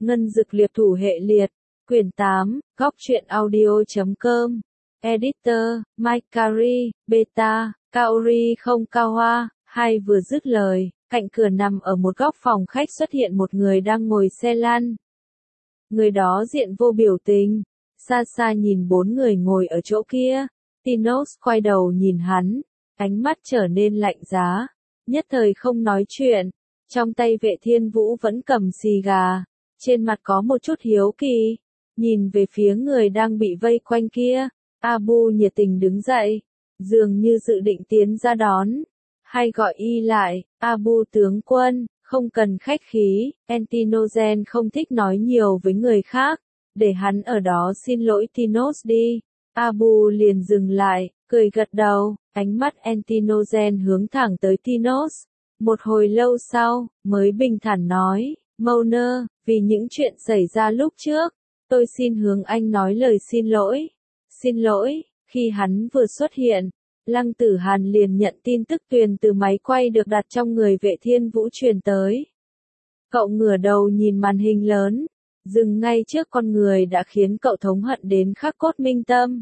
Ngân Dực Liệp Thủ Hệ Liệt, Quyển 8, Góc truyện audio.com, Editor, Mike Carey, Beta, Kaori không cao hoa. Hai vừa dứt lời, cạnh cửa nằm ở một góc phòng khách xuất hiện một người đang ngồi xe lăn. Người đó diện vô biểu tình, xa xa nhìn bốn người ngồi ở chỗ kia. Tinos quay đầu nhìn hắn, ánh mắt trở nên lạnh giá, nhất thời không nói chuyện. Trong tay Vệ Thiên Vũ vẫn cầm xì gà, trên mặt có một chút hiếu kỳ, nhìn về phía người đang bị vây quanh kia. Abu nhiệt tình đứng dậy, dường như dự định tiến ra đón. Hay gọi y lại, Abu tướng quân, không cần khách khí. Antinozen không thích nói nhiều với người khác, để hắn ở đó xin lỗi Tinos đi. Abu liền dừng lại, cười gật đầu, ánh mắt Antinozen hướng thẳng tới Tinos. Một hồi lâu sau, mới bình thản nói, Mauner, vì những chuyện xảy ra lúc trước, tôi xin hướng anh nói lời xin lỗi. Xin lỗi. Khi hắn vừa xuất hiện, Lăng Tử Hàn liền nhận tin tức truyền từ máy quay được đặt trong người Vệ Thiên Vũ truyền tới. Cậu ngửa đầu nhìn màn hình lớn, dừng ngay trước con người đã khiến cậu thống hận đến khắc cốt minh tâm.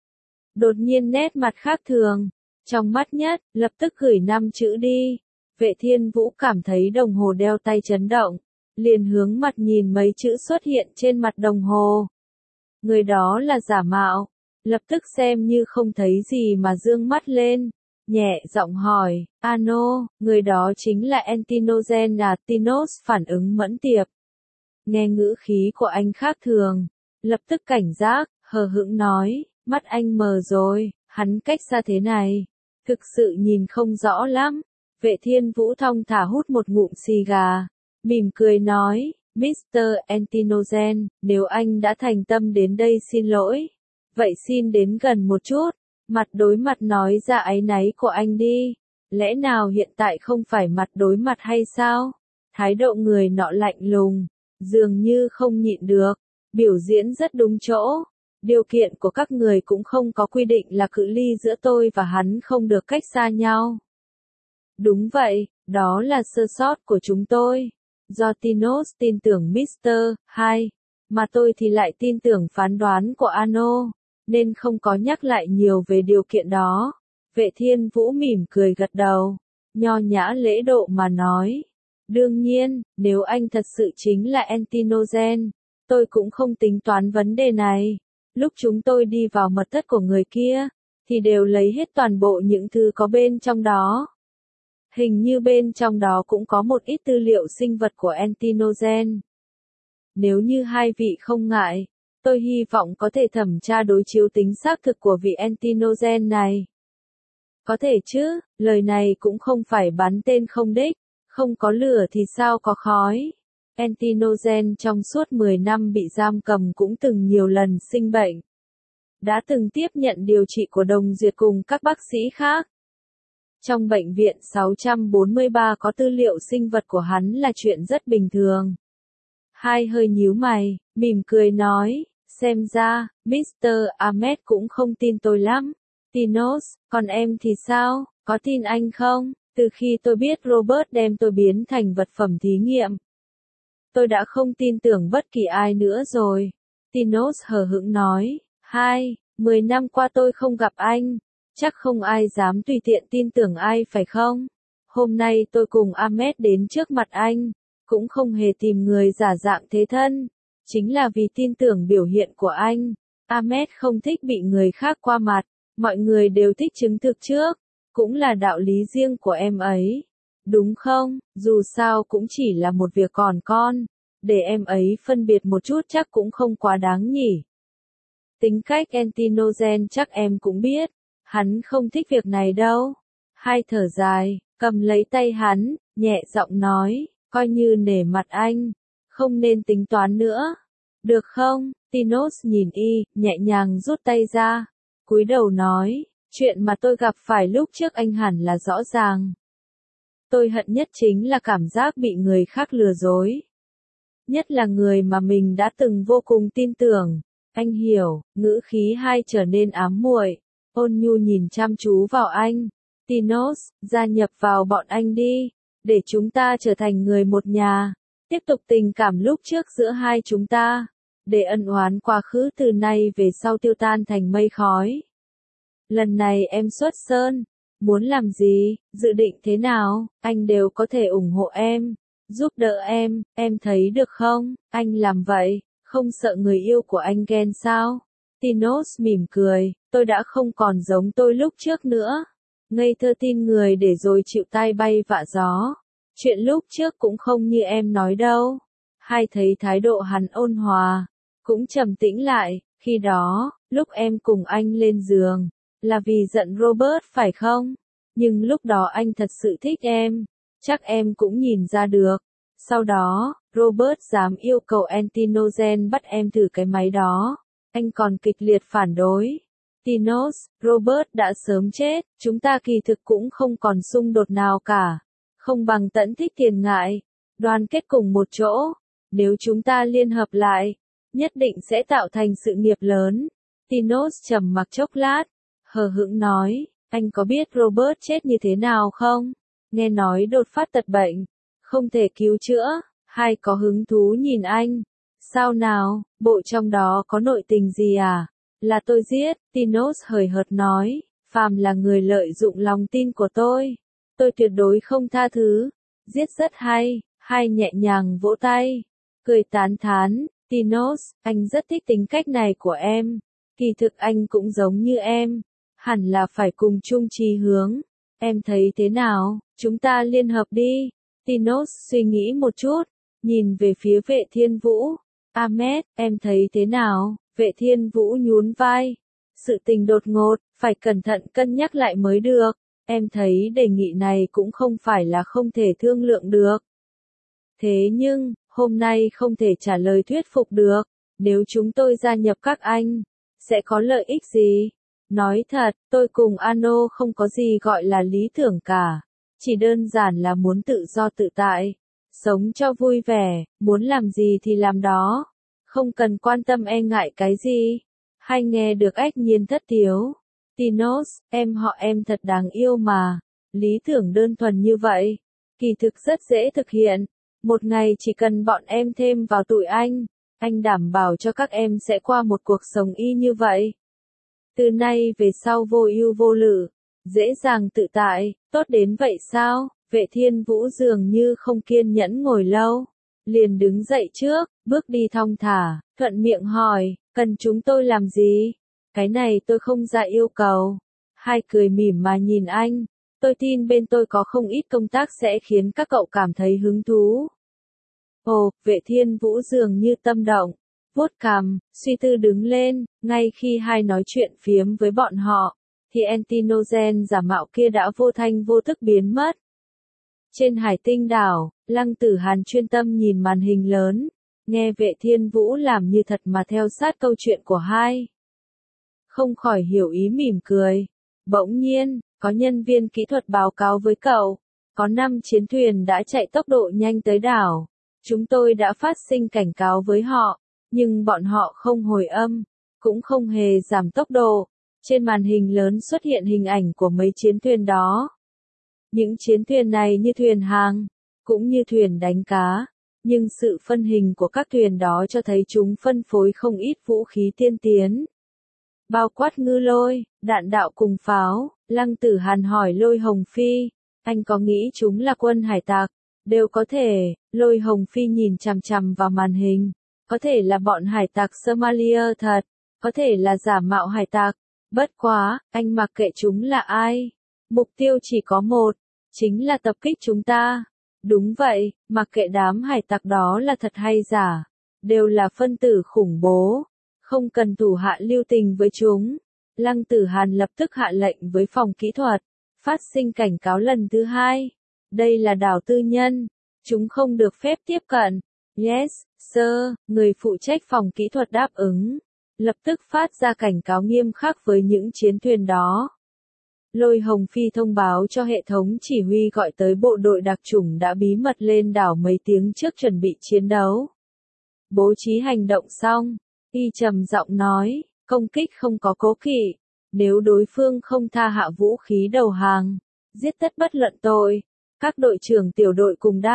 Đột nhiên nét mặt khác thường, trong mắt nhất, lập tức gửi 5 chữ đi. Vệ Thiên Vũ cảm thấy đồng hồ đeo tay chấn động, liền hướng mặt nhìn mấy chữ xuất hiện trên mặt đồng hồ. Người đó là giả mạo, lập tức xem như không thấy gì mà dương mắt lên, nhẹ giọng hỏi, Ano, người đó chính là Antinozen à? Tinos phản ứng mẫn tiệp. Nghe ngữ khí của anh khác thường, lập tức cảnh giác, hờ hững nói, mắt anh mờ rồi, hắn cách xa thế này, thực sự nhìn không rõ lắm. Vệ Thiên Vũ thong thả hút một ngụm xì gà, mỉm cười nói, Mr. Antinozen, nếu anh đã thành tâm đến đây xin lỗi, vậy xin đến gần một chút, mặt đối mặt nói ra áy náy của anh đi. Lẽ nào hiện tại không phải mặt đối mặt hay sao? Thái độ người nọ lạnh lùng, dường như không nhịn được, biểu diễn rất đúng chỗ. Điều kiện của các người cũng không có quy định là cự ly giữa tôi và hắn không được cách xa nhau. Đúng vậy, đó là sơ sót của chúng tôi. Do Tinos tin tưởng Mr. 2, mà tôi thì lại tin tưởng phán đoán của Ano, nên không có nhắc lại nhiều về điều kiện đó. Vệ Thiên Vũ mỉm cười gật đầu, nho nhã lễ độ mà nói. Đương nhiên, nếu anh thật sự chính là Antinozen, tôi cũng không tính toán vấn đề này. Lúc chúng tôi đi vào mật thất của người kia, thì đều lấy hết toàn bộ những thứ có bên trong đó. Hình như bên trong đó cũng có một ít tư liệu sinh vật của Antinozen. Nếu như hai vị không ngại, tôi hy vọng có thể thẩm tra đối chiếu tính xác thực của vị Antinozen này. Có thể chứ, lời này cũng không phải bắn tên không đích, không có lửa thì sao có khói. Antinozen trong suốt 10 năm bị giam cầm cũng từng nhiều lần sinh bệnh. Đã từng tiếp nhận điều trị của Đồng Duyệt cùng các bác sĩ khác. Trong bệnh viện 643 có tư liệu sinh vật của hắn là chuyện rất bình thường. Hai hơi nhíu mày, mỉm cười nói, xem ra, Mr. Ahmed cũng không tin tôi lắm. Tinos, còn em thì sao, có tin anh không? Từ khi tôi biết Robert đem tôi biến thành vật phẩm thí nghiệm, tôi đã không tin tưởng bất kỳ ai nữa rồi. Tinos hờ hững nói, 10 năm qua tôi không gặp anh, chắc không ai dám tùy tiện tin tưởng ai phải không? Hôm nay tôi cùng Ahmed đến trước mặt anh, cũng không hề tìm người giả dạng thế thân, chính là vì tin tưởng biểu hiện của anh. Ahmed không thích bị người khác qua mặt, mọi người đều thích chứng thực trước, cũng là đạo lý riêng của em ấy. Đúng không? Dù sao cũng chỉ là một việc còn con, để em ấy phân biệt một chút chắc cũng không quá đáng nhỉ. Tính cách Antinozen chắc em cũng biết, hắn không thích việc này đâu. Hai thở dài, cầm lấy tay hắn, nhẹ giọng nói, coi như nể mặt anh, không nên tính toán nữa. Được không? Tinos nhìn y, nhẹ nhàng rút tay ra, cúi đầu nói, chuyện mà tôi gặp phải lúc trước anh hẳn là rõ ràng. Tôi hận nhất chính là cảm giác bị người khác lừa dối. Nhất là người mà mình đã từng vô cùng tin tưởng. Anh hiểu, ngữ khí hai trở nên ám muội. Ôn nhu nhìn chăm chú vào anh. Tinos, gia nhập vào bọn anh đi, để chúng ta trở thành người một nhà. tiếp tục tình cảm lúc trước giữa hai chúng ta, để ân oán quá khứ từ nay về sau tiêu tan thành mây khói. Lần này em xuất sơn, muốn làm gì, dự định thế nào, anh đều có thể ủng hộ em, giúp đỡ em thấy được không, anh làm vậy, không sợ người yêu của anh ghen sao? Tinos mỉm cười, tôi đã không còn giống tôi lúc trước nữa. Ngây thơ tin người để rồi chịu tai bay vạ gió. Chuyện lúc trước cũng không như em nói đâu. Hai thấy thái độ hắn ôn hòa, cũng trầm tĩnh lại, khi đó, lúc em cùng anh lên giường, là vì giận Robert phải không? Nhưng lúc đó anh thật sự thích em, chắc em cũng nhìn ra được. Sau đó, Robert dám yêu cầu Antinogen bắt em thử cái máy đó. Anh còn kịch liệt phản đối. Tinos, Robert đã sớm chết, chúng ta kỳ thực cũng không còn xung đột nào cả. Không bằng tẫn thích tiền ngại, đoàn kết cùng một chỗ. Nếu chúng ta liên hợp lại, nhất định sẽ tạo thành sự nghiệp lớn. Tinos trầm mặc chốc lát, hờ hững nói, anh có biết Robert chết như thế nào không? Nghe nói đột phát tật bệnh, không thể cứu chữa. Hai có hứng thú nhìn anh. Sao nào, bộ trong đó có nội tình gì à? Là tôi giết, Tinos hời hợt nói, phàm là người lợi dụng lòng tin của tôi tuyệt đối không tha thứ. Giết rất hay, hai nhẹ nhàng vỗ tay, cười tán thán, Tinos, anh rất thích tính cách này của em. Kỳ thực anh cũng giống như em, hẳn là phải cùng chung chí hướng. Em thấy thế nào, chúng ta liên hợp đi. Tinos suy nghĩ một chút, nhìn về phía Vệ Thiên Vũ. Ahmed, em thấy thế nào? Vệ Thiên Vũ nhún vai. Sự tình đột ngột, phải cẩn thận cân nhắc lại mới được. Em thấy đề nghị này cũng không phải là không thể thương lượng được. Thế nhưng, hôm nay không thể trả lời thuyết phục được. Nếu chúng tôi gia nhập các anh, sẽ có lợi ích gì? Nói thật, tôi cùng Ano không có gì gọi là lý tưởng cả. Chỉ đơn giản là muốn tự do tự tại. Sống cho vui vẻ, muốn làm gì thì làm đó. Không cần quan tâm e ngại cái gì. Hay nghe được ách nhiên thất thiếu. Tinos, em họ em thật đáng yêu mà. Lý tưởng đơn thuần như vậy. Kỳ thực rất dễ thực hiện. Một ngày chỉ cần bọn em thêm vào tụi anh đảm bảo cho các em sẽ qua một cuộc sống y như vậy. Từ nay về sau vô ưu vô lự, dễ dàng tự tại, tốt đến vậy sao? Vệ Thiên Vũ dường như không kiên nhẫn ngồi lâu, liền đứng dậy trước, bước đi thong thả, thuận miệng hỏi, cần chúng tôi làm gì? Cái này tôi không ra yêu cầu. Hai cười mỉm mà nhìn anh, tôi tin bên tôi có không ít công tác sẽ khiến các cậu cảm thấy hứng thú. Ồ, Vệ Thiên Vũ dường như tâm động, vuốt cằm, suy tư đứng lên, ngay khi hai nói chuyện phiếm với bọn họ, thì Antinogen giả mạo kia đã vô thanh vô tức biến mất. Trên Hải Tinh đảo, Lăng Tử Hàn chuyên tâm nhìn màn hình lớn, nghe Vệ Thiên Vũ làm như thật mà theo sát câu chuyện của hai. Không khỏi hiểu ý mỉm cười. Bỗng nhiên, có nhân viên kỹ thuật báo cáo với cậu, có 5 chiến thuyền đã chạy tốc độ nhanh tới đảo. Chúng tôi đã phát sinh cảnh cáo với họ, nhưng bọn họ không hồi âm, cũng không hề giảm tốc độ. Trên màn hình lớn xuất hiện hình ảnh của mấy chiến thuyền đó. Những chiến thuyền này như thuyền hàng, cũng như thuyền đánh cá, nhưng sự phân hình của các thuyền đó cho thấy chúng phân phối không ít vũ khí tiên tiến. Bao quát ngư lôi, đạn đạo cùng pháo. Lăng Tử Hàn hỏi Lôi Hồng Phi, anh có nghĩ chúng là quân hải tặc? Đều có thể. Lôi Hồng Phi nhìn chằm chằm vào màn hình. Có thể là bọn hải tặc Somalia thật, có thể là giả mạo hải tặc. Bất quá, anh mặc kệ chúng là ai. Mục tiêu chỉ có một, chính là tập kích chúng ta. Đúng vậy, mặc kệ đám hải tặc đó là thật hay giả, đều là phân tử khủng bố. Không cần thủ hạ lưu tình với chúng. Lăng Tử Hàn lập tức hạ lệnh với phòng kỹ thuật, phát sinh cảnh cáo lần thứ 2. Đây là đảo tư nhân, chúng không được phép tiếp cận. Yes, sir, người phụ trách phòng kỹ thuật đáp ứng, lập tức phát ra cảnh cáo nghiêm khắc với những chiến thuyền đó. Lôi Hồng Phi thông báo cho hệ thống chỉ huy gọi tới bộ đội đặc chủng đã bí mật lên đảo mấy tiếng trước chuẩn bị chiến đấu. Bố trí hành động xong, y trầm giọng nói, công kích không có cố kỵ, nếu đối phương không tha hạ vũ khí đầu hàng, giết tất bất luận tội. Các đội trưởng tiểu đội cùng đáp,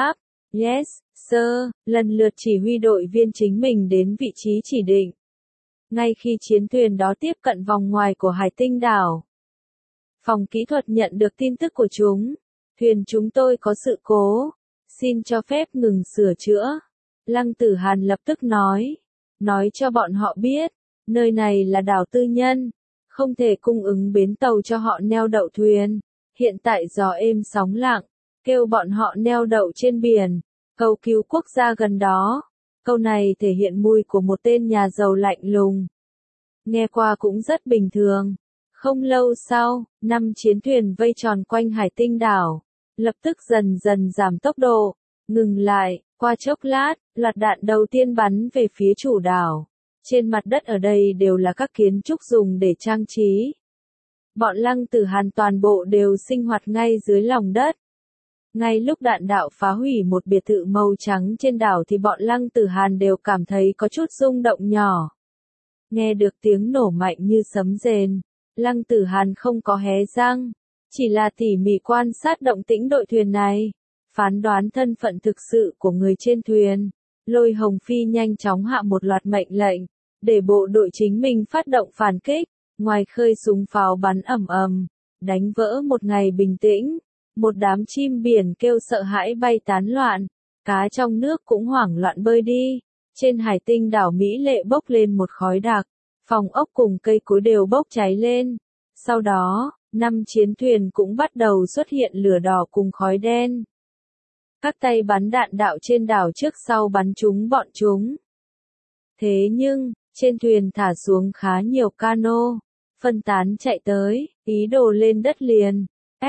Yes, sir, lần lượt chỉ huy đội viên chính mình đến vị trí chỉ định. Ngay khi chiến thuyền đó tiếp cận vòng ngoài của hải tinh đảo, phòng kỹ thuật nhận được tin tức của chúng. Thuyền chúng tôi có sự cố. Xin cho phép ngừng sửa chữa. Lăng Tử Hàn lập tức nói cho bọn họ biết, nơi này là đảo tư nhân, không thể cung ứng bến tàu cho họ neo đậu thuyền. Hiện tại gió êm sóng lặng, kêu bọn họ neo đậu trên biển, cầu cứu quốc gia gần đó. Câu này thể hiện mùi của một tên nhà giàu lạnh lùng. Nghe qua cũng rất bình thường. Không lâu sau, 5 chiến thuyền vây tròn quanh hải tinh đảo, lập tức dần dần giảm tốc độ, ngừng lại, qua chốc lát, loạt đạn đầu tiên bắn về phía chủ đảo. Trên mặt đất ở đây đều là các kiến trúc dùng để trang trí. Bọn Lăng Tử Hàn toàn bộ đều sinh hoạt ngay dưới lòng đất. Ngay lúc đạn đạo phá hủy một biệt thự màu trắng trên đảo thì bọn Lăng Tử Hàn đều cảm thấy có chút rung động nhỏ. Nghe được tiếng nổ mạnh như sấm rền, Lăng Tử Hàn không có hé răng, chỉ là tỉ mỉ quan sát động tĩnh đội thuyền này, phán đoán thân phận thực sự của người trên thuyền. Lôi Hồng Phi nhanh chóng hạ một loạt mệnh lệnh, để bộ đội chính mình phát động phản kích, ngoài khơi súng pháo bắn ầm ầm, đánh vỡ một ngày bình tĩnh. Một đám chim biển kêu sợ hãi bay tán loạn, cá trong nước cũng hoảng loạn bơi đi. Trên hải tinh đảo Mỹ Lệ bốc lên một khói đặc, phòng ốc cùng cây cối đều bốc cháy lên. Sau đó, 5 chiến thuyền cũng bắt đầu xuất hiện lửa đỏ cùng khói đen. Các tay bắn đạn đạo trên đảo trước sau bắn trúng bọn chúng. Thế nhưng, trên thuyền thả xuống khá nhiều cano, phân tán chạy tới, ý đồ lên đất liền.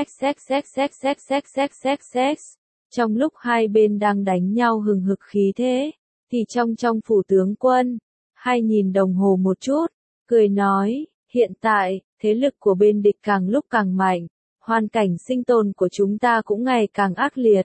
XXXXXXXXX. Trong lúc hai bên đang đánh nhau hừng hực khí thế, thì trong phủ tướng quân, hai nhìn đồng hồ một chút, cười nói, hiện tại, thế lực của bên địch càng lúc càng mạnh, hoàn cảnh sinh tồn của chúng ta cũng ngày càng ác liệt.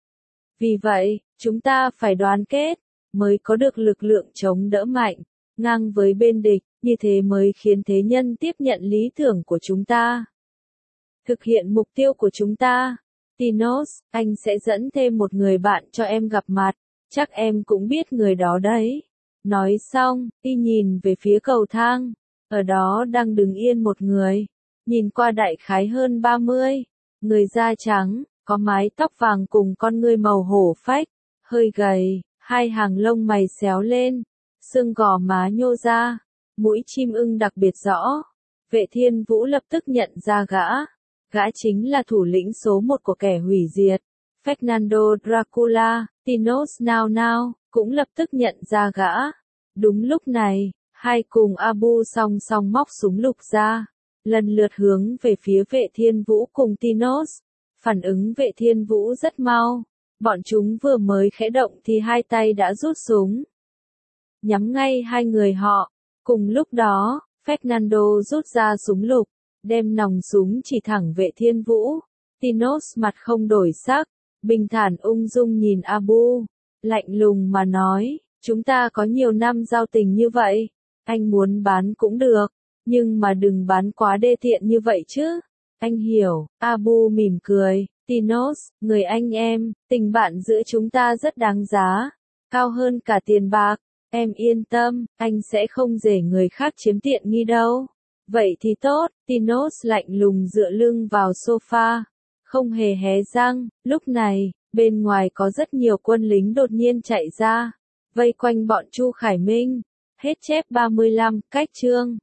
Vì vậy, chúng ta phải đoàn kết, mới có được lực lượng chống đỡ mạnh, ngang với bên địch, như thế mới khiến thế nhân tiếp nhận lý tưởng của chúng ta. Thực hiện mục tiêu của chúng ta. Tinos, anh sẽ dẫn thêm một người bạn cho em gặp mặt, chắc em cũng biết người đó đấy. Nói xong, y nhìn về phía cầu thang, ở đó đang đứng yên một người, nhìn qua đại khái hơn 30, người da trắng, có mái tóc vàng cùng con ngươi màu hổ phách, hơi gầy, hai hàng lông mày xéo lên, xương gò má nhô ra, mũi chim ưng đặc biệt rõ. Vệ Thiên Vũ lập tức nhận ra gã. Gã chính là thủ lĩnh số 1 của kẻ hủy diệt, Fernando Dracula. Tinos Now Now cũng lập tức nhận ra gã. Đúng lúc này, hai cùng Abu song song móc súng lục ra, lần lượt hướng về phía Vệ Thiên Vũ cùng Tinos. Phản ứng Vệ Thiên Vũ rất mau, bọn chúng vừa mới khẽ động thì hai tay đã rút súng, nhắm ngay hai người họ. Cùng lúc đó, Fernando rút ra súng lục, đem nòng súng chỉ thẳng Vệ Thiên Vũ. Tinos mặt không đổi sắc, bình thản ung dung nhìn Abu, lạnh lùng mà nói, chúng ta có nhiều năm giao tình như vậy, anh muốn bán cũng được, nhưng mà đừng bán quá đê tiện như vậy chứ. Anh hiểu. Abu mỉm cười, Tinos, người anh em, tình bạn giữa chúng ta rất đáng giá, cao hơn cả tiền bạc. Em yên tâm, anh sẽ không để người khác chiếm tiện nghi đâu. Vậy thì tốt. Tinos lạnh lùng dựa lưng vào sofa, không hề hé răng. Lúc này, bên ngoài có rất nhiều quân lính đột nhiên chạy ra, vây quanh bọn Chu Khải Minh. Hết chép 35, cách chương.